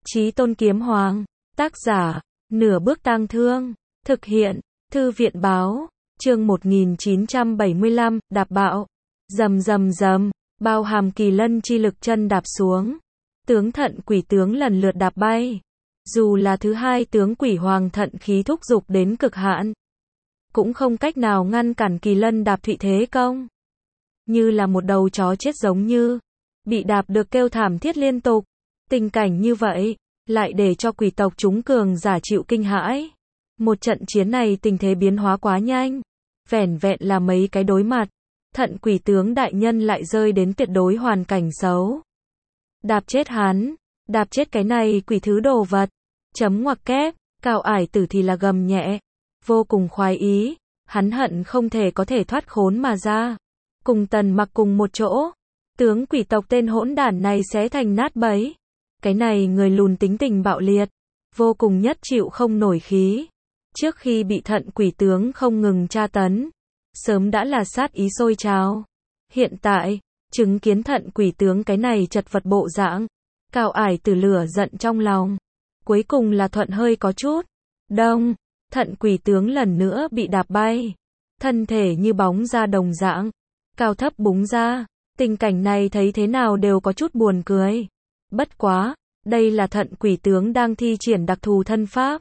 Chí Tôn Kiếm Hoàng. Tác giả, Nửa Bước Tang Thương. Thực hiện, Thư viện báo. Chương 1975, đạp bạo. Rầm rầm rầm, bao hàm kỳ lân chi lực chân đạp xuống. Tướng Thận Quỷ tướng lần lượt đạp bay. Dù là thứ hai tướng Quỷ Hoàng thận khí thúc dục đến cực hạn, cũng không cách nào ngăn cản kỳ lân đạp thụy thế công. Như là một đầu chó chết giống như bị đạp được kêu thảm thiết liên tục. Tình cảnh như vậy, lại để cho quỷ tộc chúng cường giả chịu kinh hãi. Một trận chiến này tình thế biến hóa quá nhanh. Vẻn vẹn là mấy cái đối mặt, Thận Quỷ tướng đại nhân lại rơi đến tuyệt đối hoàn cảnh xấu. Đạp chết hắn, đạp chết cái này quỷ thứ đồ vật. Chấm ngoặc kép, Cao Ải Tử thì là gầm nhẹ, vô cùng khoái ý, hắn hận không thể có thể thoát khốn mà ra. Cùng Tần Mặc cùng một chỗ, tướng quỷ tộc tên hỗn đản này xé thành nát bấy. Cái này người lùn tính tình bạo liệt, vô cùng nhất chịu không nổi khí. Trước khi bị Thận Quỷ tướng không ngừng tra tấn, sớm đã là sát ý sôi trào. Hiện tại, chứng kiến Thận Quỷ tướng cái này chật vật bộ dạng, Cao Ải Tử lửa giận trong lòng. Cuối cùng là thuận hơi có chút. Đông, Thận Quỷ tướng lần nữa bị đạp bay. Thân thể như bóng ra đồng dạng, cao thấp búng ra. Tình cảnh này thấy thế nào đều có chút buồn cười. Bất quá, đây là Thận Quỷ tướng đang thi triển đặc thù thân pháp.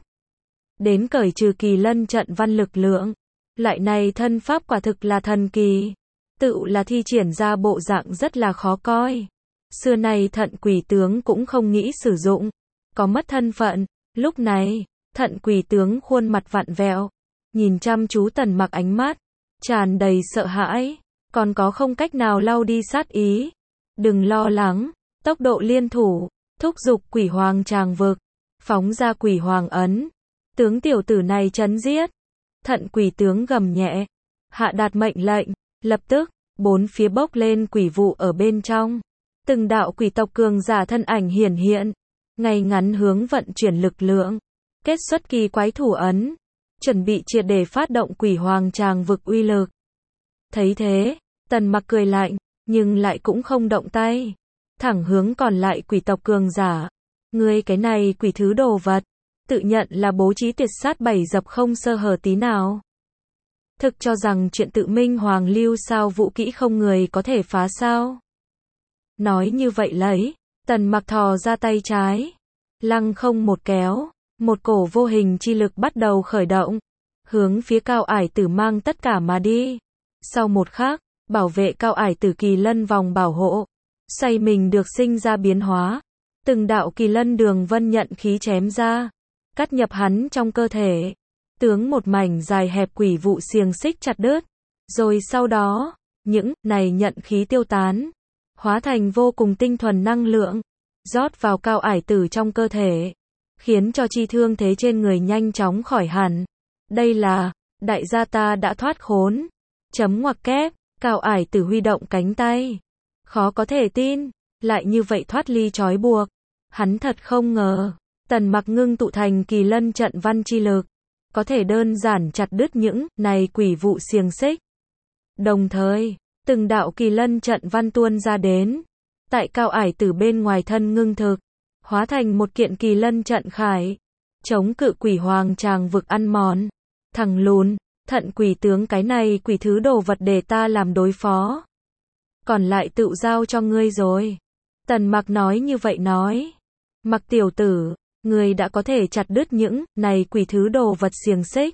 Đến cởi trừ kỳ lân trận văn lực lượng. Loại này thân pháp quả thực là thần kỳ. Tự là thi triển ra bộ dạng rất là khó coi. Xưa nay Thận Quỷ tướng cũng không nghĩ sử dụng. Có mất thân phận. Lúc này, Thận Quỷ tướng khuôn mặt vặn vẹo, nhìn chăm chú Tần Mặc ánh mắt tràn đầy sợ hãi, còn có không cách nào lau đi sát ý. Đừng lo lắng, tốc độ liên thủ, thúc giục Quỷ Hoàng tràng vực, phóng ra Quỷ Hoàng ấn, tướng tiểu tử này chấn giết. Thận Quỷ tướng gầm nhẹ, hạ đạt mệnh lệnh, lập tức, bốn phía bốc lên quỷ vụ ở bên trong. Từng đạo quỷ tộc cường giả thân ảnh hiển hiện, ngay ngắn hướng vận chuyển lực lượng, kết xuất kỳ quái thủ ấn, chuẩn bị triệt để phát động Quỷ Hoàng tràng vực uy lực. Thấy thế, Tần Mặc cười lạnh, nhưng lại cũng không động tay, thẳng hướng còn lại quỷ tộc cường giả. Ngươi cái này quỷ thứ đồ vật, tự nhận là bố trí tuyệt sát bảy dập không sơ hở tí nào. Thực cho rằng chuyện tự minh hoàng lưu sao vũ kỹ không người có thể phá sao? Nói như vậy lấy, Tần Mặc thò ra tay trái, lăng không một kéo, một cổ vô hình chi lực bắt đầu khởi động, hướng phía Cao Ải Tử mang tất cả mà đi. Sau một khắc, bảo vệ Cao Ải Tử kỳ lân vòng bảo hộ, xoay mình được sinh ra biến hóa. Từng đạo kỳ lân đường vân nhận khí chém ra, cắt nhập hắn trong cơ thể. Tướng một mảnh dài hẹp quỷ vụ xiềng xích chặt đứt. Rồi sau đó, những này nhận khí tiêu tán, hóa thành vô cùng tinh thuần năng lượng, rót vào Cao Ải Tử trong cơ thể, khiến cho chi thương thế trên người nhanh chóng khỏi hẳn. Đây là, đại gia ta đã thoát khốn. Chấm ngoặc kép, Cao Ải Tử huy động cánh tay. Khó có thể tin, lại như vậy thoát ly trói buộc. Hắn thật không ngờ, Tần Mặc ngưng tụ thành kỳ lân trận văn chi lực, có thể đơn giản chặt đứt những này quỷ vụ xiềng xích. Đồng thời, từng đạo kỳ lân trận văn tuôn ra đến, tại Cao Ải Tử bên ngoài thân ngưng thực, hóa thành một kiện kỳ lân trận khải, chống cự Quỷ Hoàng tràng vực ăn mòn. Thằng lùn, Thận Quỷ tướng cái này quỷ thứ đồ vật để ta làm đối phó. Còn lại tự giao cho ngươi rồi. Tần Mặc nói như vậy nói. Mặc tiểu tử, ngươi đã có thể chặt đứt những này quỷ thứ đồ vật xiềng xích.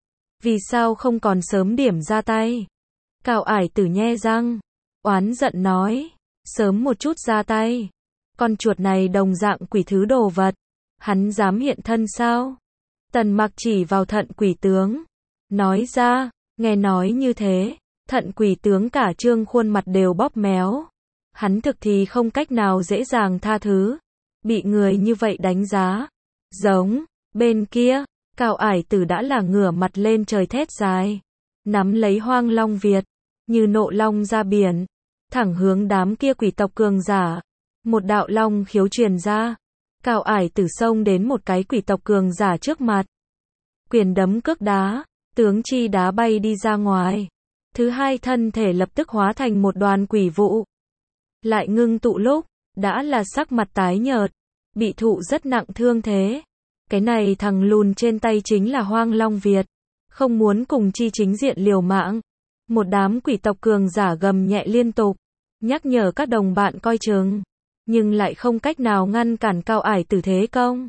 Vì sao không còn sớm điểm ra tay? Cao Ải Tử nhe răng, oán giận nói, sớm một chút ra tay. Con chuột này đồng dạng quỷ thứ đồ vật, hắn dám hiện thân sao? Tần Mặc chỉ vào Thận Quỷ tướng, nói ra. Nghe nói như thế, Thận Quỷ tướng cả trương khuôn mặt đều bóp méo. Hắn thực thì không cách nào dễ dàng tha thứ, bị người như vậy đánh giá. Giống, bên kia, Cao Ải Tử đã là ngửa mặt lên trời thét dài, nắm lấy Hoang Long Việt, như nộ long ra biển, thẳng hướng đám kia quỷ tộc cường giả. Một đạo long khiếu truyền ra, Cao Ải Tử xông đến một cái quỷ tộc cường giả trước mặt. Quyền đấm cước đá, tướng chi đá bay đi ra ngoài. Thứ hai thân thể lập tức hóa thành một đoàn quỷ vụ. Lại ngưng tụ lúc, đã là sắc mặt tái nhợt, bị thụ rất nặng thương thế. Cái này thằng lùn trên tay chính là Hoang Long Việt, không muốn cùng chi chính diện liều mạng. Một đám quỷ tộc cường giả gầm nhẹ liên tục, nhắc nhở các đồng bạn coi chừng, nhưng lại không cách nào ngăn cản Cao Ải Tử thế công.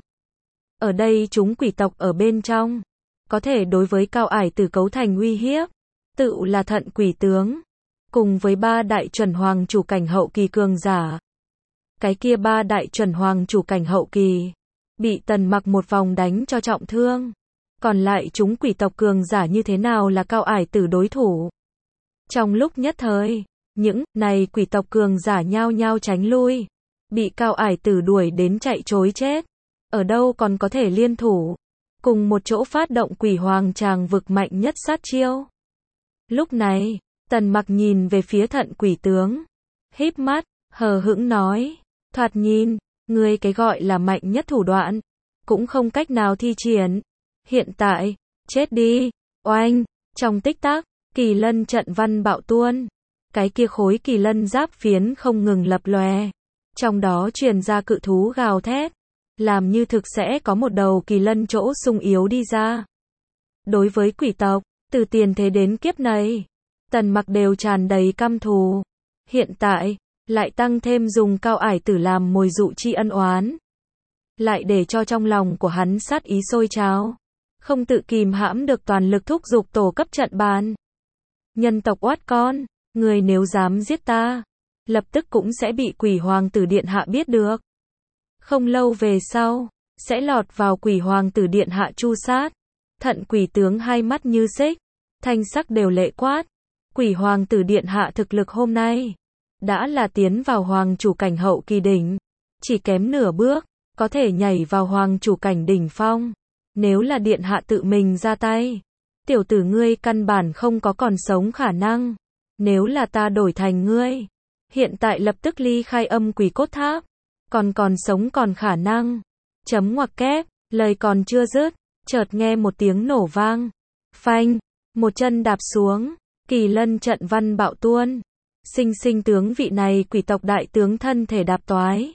Ở đây chúng quỷ tộc ở bên trong, có thể đối với Cao Ải Tử cấu thành uy hiếp, tự là Thận Quỷ Tướng, cùng với 3 đại chuẩn hoàng chủ cảnh hậu kỳ cường giả. Cái kia 3 đại chuẩn hoàng chủ cảnh hậu kỳ, bị Tần Mặc một vòng đánh cho trọng thương. Còn lại chúng quỷ tộc cường giả như thế nào là Cao Ải Tử đối thủ. Trong lúc nhất thời, những này quỷ tộc cường giả nhao nhao tránh lui, bị Cao Ải Tử đuổi đến chạy trối chết. Ở đâu còn có thể liên thủ, cùng một chỗ phát động Quỷ Hoàng Tràng Vực mạnh nhất sát chiêu. Lúc này, Tần Mặc nhìn về phía Thận Quỷ Tướng, híp mắt, hờ hững nói, thoạt nhìn, ngươi cái gọi là mạnh nhất thủ đoạn, cũng không cách nào thi triển. Hiện tại, chết đi, oanh, trong tích tắc, kỳ lân trận văn bạo tuôn. Cái kia khối kỳ lân giáp phiến không ngừng lập lòe. Trong đó truyền ra cự thú gào thét, làm như thực sẽ có một đầu kỳ lân chỗ sung yếu đi ra. Đối với quỷ tộc, từ tiền thế đến kiếp này, Tần Mặc đều tràn đầy căm thù. Hiện tại, lại tăng thêm dùng Cao Ải Tử làm mồi dụ chi ân oán, lại để cho trong lòng của hắn sát ý sôi trào, không tự kìm hãm được toàn lực thúc giục tổ cấp trận bàn. Nhân tộc oát con, người nếu dám giết ta, lập tức cũng sẽ bị Quỷ Hoàng Tử Điện Hạ biết được. Không lâu về sau, sẽ lọt vào Quỷ Hoàng Tử Điện Hạ tru sát. Thận Quỷ Tướng hai mắt như xích, thanh sắc đều lệ quát. Quỷ Hoàng Tử Điện Hạ thực lực hôm nay, đã là tiến vào hoàng chủ cảnh hậu kỳ đỉnh. Chỉ kém nửa bước, có thể nhảy vào hoàng chủ cảnh đỉnh phong. Nếu là Điện Hạ tự mình ra tay, tiểu tử ngươi căn bản không có còn sống khả năng. Nếu là ta đổi thành ngươi, hiện tại lập tức ly khai Âm Quỷ Cốt Tháp, còn sống còn khả năng. Chấm ngoặc kép, lời còn chưa dứt, chợt nghe một tiếng nổ vang. Phanh, một chân đạp xuống, kỳ lân trận văn bạo tuôn. Sinh tướng vị này quỷ tộc đại tướng thân thể đạp toái.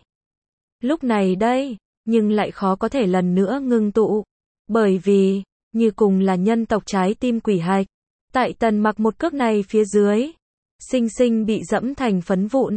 Lúc này đây, nhưng lại khó có thể lần nữa ngưng tụ. Bởi vì, như cùng là nhân tộc trái tim quỷ hạch, tại Tần Mặc một cước này phía dưới, sinh bị dẫm thành phấn vụn.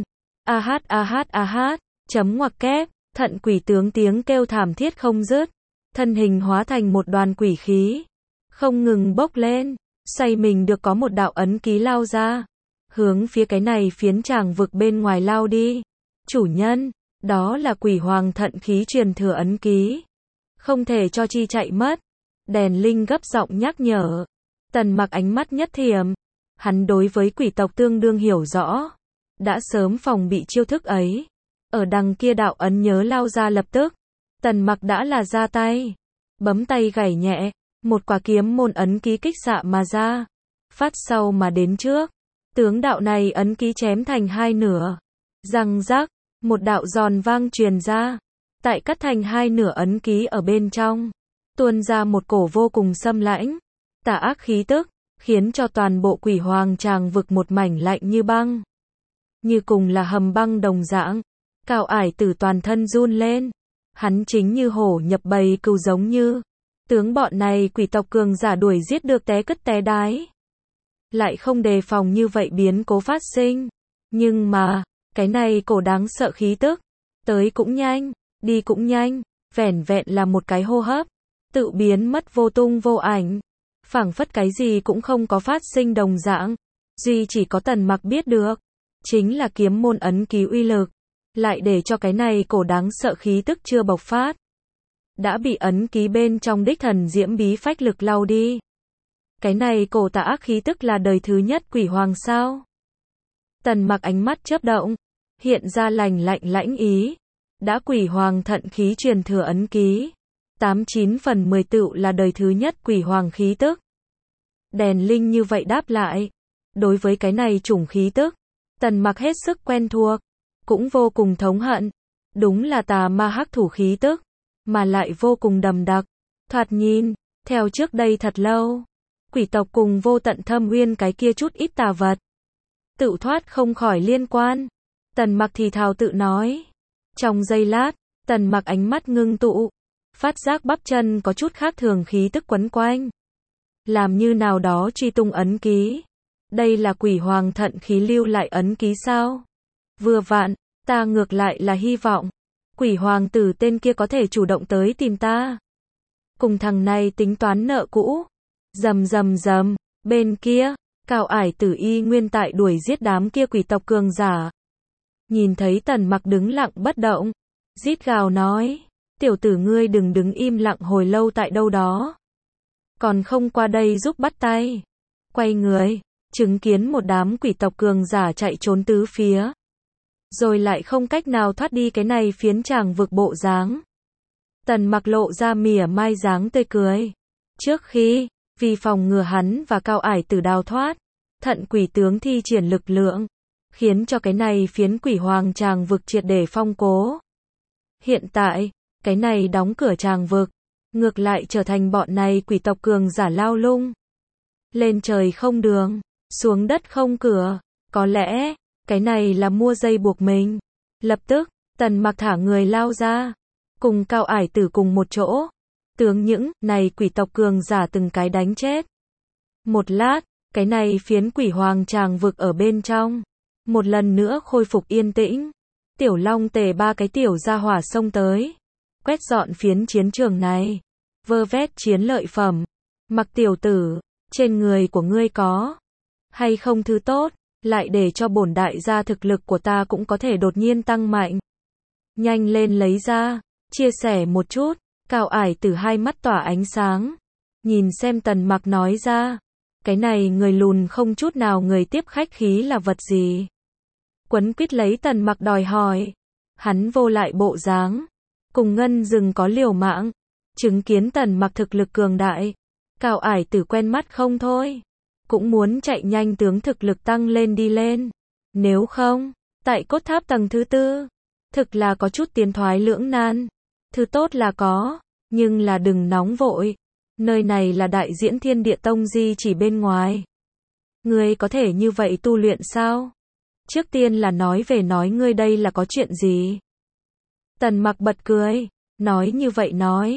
A hát, chấm ngoặc kép, Thận Quỷ Tướng tiếng kêu thảm thiết không dứt, thân hình hóa thành một đoàn quỷ khí, không ngừng bốc lên, xoay mình được có một đạo ấn ký lao ra, hướng phía cái này phiến tràng vực bên ngoài lao đi. Chủ nhân, đó là Quỷ Hoàng Thận khí truyền thừa ấn ký, không thể cho chi chạy mất. Đèn Linh gấp giọng nhắc nhở. Tần Mặc ánh mắt nhất thiểm, hắn đối với quỷ tộc tương đương hiểu rõ, đã sớm phòng bị chiêu thức ấy. Ở đằng kia đạo ấn nhớ lao ra lập tức, Tần Mặc đã là ra tay, bấm tay gảy nhẹ, một quả kiếm môn ấn ký kích xạ mà ra, phát sau mà đến trước, tướng đạo này ấn ký chém thành hai nửa. Răng rắc, một đạo giòn vang truyền ra, tại cắt thành hai nửa ấn ký ở bên trong, tuôn ra một cổ vô cùng xâm lãnh, tà ác khí tức, khiến cho toàn bộ Quỷ Hoàng Tràng Vực một mảnh lạnh như băng, như cùng là hầm băng đồng dạng. Cao Ải Tử toàn thân run lên, hắn chính như hổ nhập bầy cừu giống như, tướng bọn này quỷ tộc cường giả đuổi giết được té cất té đái, lại không đề phòng như vậy biến cố phát sinh. Nhưng mà, cái này cổ đáng sợ khí tức, tới cũng nhanh, đi cũng nhanh, vẻn vẹn là một cái hô hấp, tự biến mất vô tung vô ảnh, phảng phất cái gì cũng không có phát sinh đồng dạng. Duy chỉ có Tần Mặc biết được, chính là kiếm môn ấn ký uy lực, lại để cho cái này cổ đáng sợ khí tức chưa bộc phát, đã bị ấn ký bên trong đích thần diễm bí phách lực lau đi. Cái này cổ tà ác khí tức là đời thứ nhất Quỷ Hoàng sao? Tần Mặc ánh mắt chớp động, hiện ra lạnh lãnh ý. Đã Quỷ Hoàng Thận khí truyền thừa ấn ký, 89 phần 10 tựu là đời thứ nhất Quỷ Hoàng khí tức. Đèn Linh như vậy đáp lại. Đối với cái này chủng khí tức, Tần Mặc hết sức quen thuộc, cũng vô cùng thống hận. Đúng là tà ma hắc thủ khí tức, mà lại vô cùng đậm đặc. Thoạt nhìn, theo trước đây thật lâu, quỷ tộc cùng vô tận thâm uyên cái kia chút ít tà vật, tự thoát không khỏi liên quan. Tần Mặc thì thào tự nói. Trong giây lát, Tần Mặc ánh mắt ngưng tụ, phát giác bắp chân có chút khác thường khí tức quấn quanh. Làm như nào đó truy tung ấn ký. Đây là quỷ hoàng thận khí lưu lại ấn ký sao? Vừa vặn, ta ngược lại là hy vọng. Quỷ hoàng tử tên kia có thể chủ động tới tìm ta. Cùng thằng này tính toán nợ cũ. Rầm rầm rầm, bên kia, Cao Ải Tử y nguyên tại đuổi giết đám kia quỷ tộc cường giả. Nhìn thấy Tần Mặc đứng lặng bất động, rít gào nói, tiểu tử ngươi đừng đứng im lặng hồi lâu tại đâu đó. Còn không qua đây giúp bắt tay. Quay người, chứng kiến một đám quỷ tộc cường giả chạy trốn tứ phía. Rồi lại không cách nào thoát đi cái này phiến tràng vực bộ dáng. Tần Mặc lộ ra mỉa mai dáng tươi cười. Trước khi, vì phòng ngừa hắn và Cao Ải Tử đào thoát, thận quỷ tướng thi triển lực lượng, khiến cho cái này phiến quỷ hoàng tràng vực triệt để phong cố. Hiện tại, cái này đóng cửa tràng vực, ngược lại trở thành bọn này quỷ tộc cường giả lao lung. Lên trời không đường, xuống đất không cửa, có lẽ, cái này là mua dây buộc mình. Lập tức, Tần Mặc thả người lao ra, cùng Cao Ải Tử cùng một chỗ. Tướng những này quỷ tộc cường giả từng cái đánh chết. Một lát, cái này phiến quỷ hoàng tràng vực ở bên trong, một lần nữa khôi phục yên tĩnh. Tiểu Long Tề ba cái tiểu gia hỏa xông tới, quét dọn phiến chiến trường này, vơ vét chiến lợi phẩm. Mặc tiểu tử, trên người của ngươi có hay không thứ tốt, lại để cho bổn đại gia thực lực của ta cũng có thể đột nhiên tăng mạnh. Nhanh lên lấy ra, chia sẻ một chút. Cao Ải Tử hai mắt tỏa ánh sáng, nhìn xem Tần Mặc nói ra, cái này người lùn không chút nào người tiếp khách khí là vật gì. Quấn quýt lấy Tần Mặc đòi hỏi, hắn vô lại bộ dáng, cùng Ngân Dừng có liều mạng, chứng kiến Tần Mặc thực lực cường đại, Cao Ải Tử quen mắt không thôi, cũng muốn chạy nhanh tướng thực lực tăng lên đi lên. Nếu không, tại cốt tháp tầng thứ tư, thực là có chút tiến thoái lưỡng nan. Thứ tốt là có, nhưng là đừng nóng vội. Nơi này là Đại Diễn Thiên Địa Tông di chỉ bên ngoài. Ngươi có thể như vậy tu luyện sao? Trước tiên là nói về nói ngươi đây là có chuyện gì? Tần Mặc bật cười, nói như vậy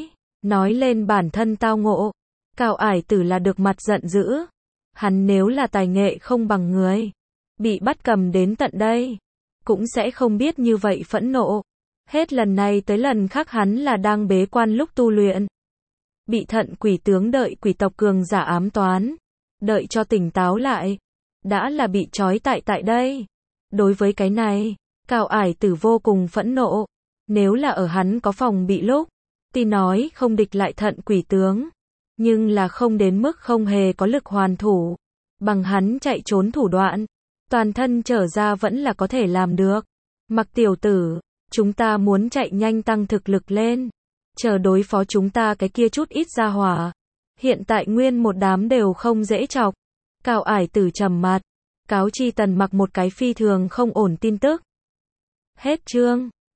nói lên bản thân tao ngộ. Cao Ải Tử là được mặt giận dữ. Hắn nếu là tài nghệ không bằng người, bị bắt cầm đến tận đây, cũng sẽ không biết như vậy phẫn nộ. Hết lần này tới lần khác hắn là đang bế quan lúc tu luyện. Bị thận quỷ tướng đợi quỷ tộc cường giả ám toán. Đợi cho tỉnh táo lại. Đã là bị trói tại đây. Đối với cái này, Cao Ải Tử vô cùng phẫn nộ. Nếu là ở hắn có phòng bị lúc, thì nói không địch lại thận quỷ tướng. Nhưng là không đến mức không hề có lực hoàn thủ. Bằng hắn chạy trốn thủ đoạn, toàn thân trở ra vẫn là có thể làm được. Mặc tiểu tử, chúng ta muốn chạy nhanh tăng thực lực lên, chờ đối phó chúng ta cái kia chút ít gia hỏa. Hiện tại nguyên một đám đều không dễ chọc. Cao Ải Tử trầm mặt, cáo chi Tần Mặc một cái phi thường không ổn tin tức. Hết chương.